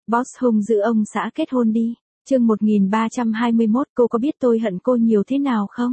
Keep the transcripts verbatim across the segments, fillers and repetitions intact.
Boss hung dữ ông xã kết hôn đi. Chương một nghìn ba trăm hai mươi mốt, cô có biết tôi hận cô nhiều thế nào không?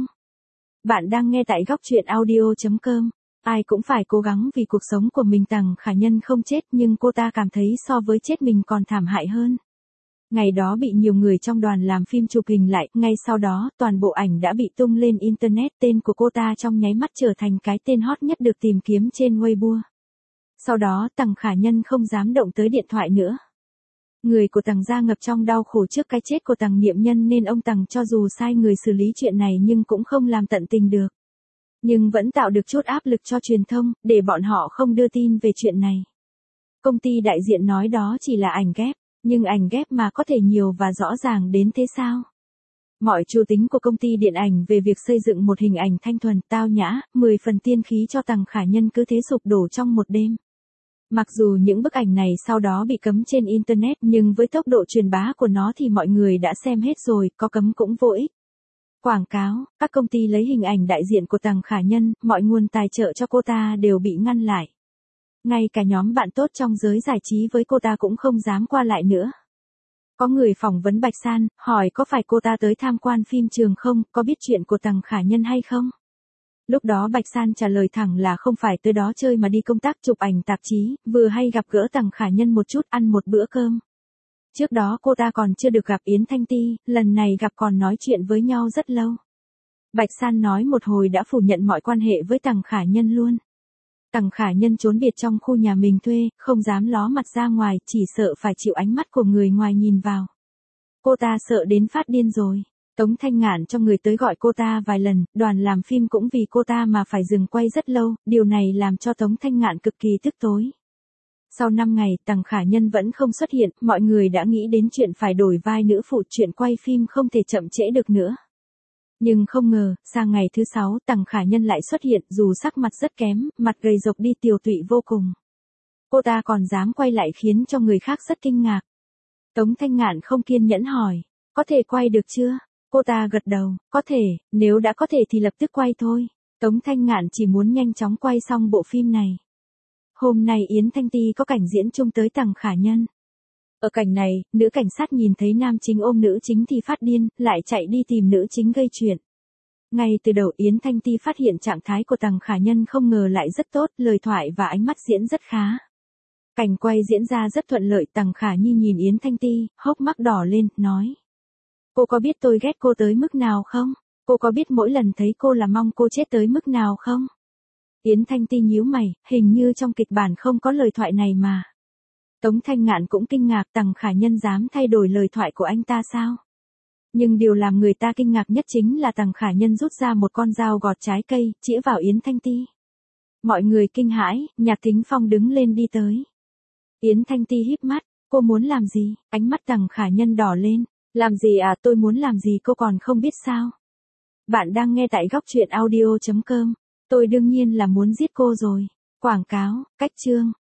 Bạn đang nghe tại góc truyện audio chấm com. Ai cũng phải cố gắng vì cuộc sống của mình. Tằng Khả Nhân không chết nhưng cô ta cảm thấy so với chết mình còn thảm hại hơn. Ngày đó bị nhiều người trong đoàn làm phim chụp hình lại, ngay sau đó toàn bộ ảnh đã bị tung lên Internet. Tên của cô ta trong nháy mắt trở thành cái tên hot nhất được tìm kiếm trên Weibo. Sau đó Tằng Khả Nhân không dám động tới điện thoại nữa. Người của Tằng gia ngập trong đau khổ trước cái chết của Tằng Niệm Nhân nên ông Tằng cho dù sai người xử lý chuyện này nhưng cũng không làm tận tình được. Nhưng vẫn tạo được chút áp lực cho truyền thông, để bọn họ không đưa tin về chuyện này. Công ty đại diện nói đó chỉ là ảnh ghép, nhưng ảnh ghép mà có thể nhiều và rõ ràng đến thế sao? Mọi chủ tính của công ty điện ảnh về việc xây dựng một hình ảnh thanh thuần, tao nhã, mười phần tiên khí cho Tằng Khả Nhân cứ thế sụp đổ trong một đêm. Mặc dù những bức ảnh này sau đó bị cấm trên Internet nhưng với tốc độ truyền bá của nó thì mọi người đã xem hết rồi, có cấm cũng vô ích. Quảng cáo, các công ty lấy hình ảnh đại diện của Tằng Khả Nhân, mọi nguồn tài trợ cho cô ta đều bị ngăn lại. Ngay cả nhóm bạn tốt trong giới giải trí với cô ta cũng không dám qua lại nữa. Có người phỏng vấn Bạch San, hỏi có phải cô ta tới tham quan phim trường không, có biết chuyện của Tằng Khả Nhân hay không? Lúc đó Bạch San trả lời thẳng là không phải tới đó chơi mà đi công tác chụp ảnh tạp chí, vừa hay gặp gỡ Tằng Khả Nhân một chút, ăn một bữa cơm. Trước đó cô ta còn chưa được gặp Yến Thanh Ti, lần này gặp còn nói chuyện với nhau rất lâu. Bạch San nói một hồi đã phủ nhận mọi quan hệ với Tằng Khả Nhân luôn. Tằng Khả Nhân trốn biệt trong khu nhà mình thuê, không dám ló mặt ra ngoài, chỉ sợ phải chịu ánh mắt của người ngoài nhìn vào. Cô ta sợ đến phát điên rồi. Tống Thanh Ngạn cho người tới gọi cô ta vài lần, đoàn làm phim cũng vì cô ta mà phải dừng quay rất lâu, điều này làm cho Tống Thanh Ngạn cực kỳ tức tối. Sau năm ngày, Tằng Khả Nhân vẫn không xuất hiện, mọi người đã nghĩ đến chuyện phải đổi vai nữ phụ, chuyện quay phim không thể chậm trễ được nữa. Nhưng không ngờ, sang ngày thứ sáu, Tằng Khả Nhân lại xuất hiện, dù sắc mặt rất kém, mặt gầy rộc đi tiều tụy vô cùng. Cô ta còn dám quay lại khiến cho người khác rất kinh ngạc. Tống Thanh Ngạn không kiên nhẫn hỏi, có thể quay được chưa? Cô ta gật đầu, có thể, nếu đã có thể thì lập tức quay thôi. Tống Thanh Ngạn chỉ muốn nhanh chóng quay xong bộ phim này. Hôm nay Yến Thanh Ti có cảnh diễn chung tới Tằng Khả Nhân. Ở cảnh này, nữ cảnh sát nhìn thấy nam chính ôm nữ chính thì phát điên, lại chạy đi tìm nữ chính gây chuyện. Ngay từ đầu Yến Thanh Ti phát hiện trạng thái của Tằng Khả Nhân không ngờ lại rất tốt, lời thoại và ánh mắt diễn rất khá. Cảnh quay diễn ra rất thuận lợi. Tằng Khả Nhi nhìn Yến Thanh Ti, hốc mắt đỏ lên, nói. Cô có biết tôi ghét cô tới mức nào không? Cô có biết mỗi lần thấy cô là mong cô chết tới mức nào không? Yến Thanh Ti nhíu mày, hình như trong kịch bản không có lời thoại này mà. Tống Thanh Ngạn cũng kinh ngạc, Tằng Khả Nhân dám thay đổi lời thoại của anh ta sao? Nhưng điều làm người ta kinh ngạc nhất chính là Tằng Khả Nhân rút ra một con dao gọt trái cây, chĩa vào Yến Thanh Ti. Mọi người kinh hãi, Nhạc Thính Phong đứng lên đi tới. Yến Thanh Ti híp mắt, cô muốn làm gì? Ánh mắt Tằng Khả Nhân đỏ lên. Làm gì à, tôi muốn làm gì cô còn không biết sao? Bạn đang nghe tại góc truyện audio chấm com. Tôi đương nhiên là muốn giết cô rồi. Quảng cáo, cách chương.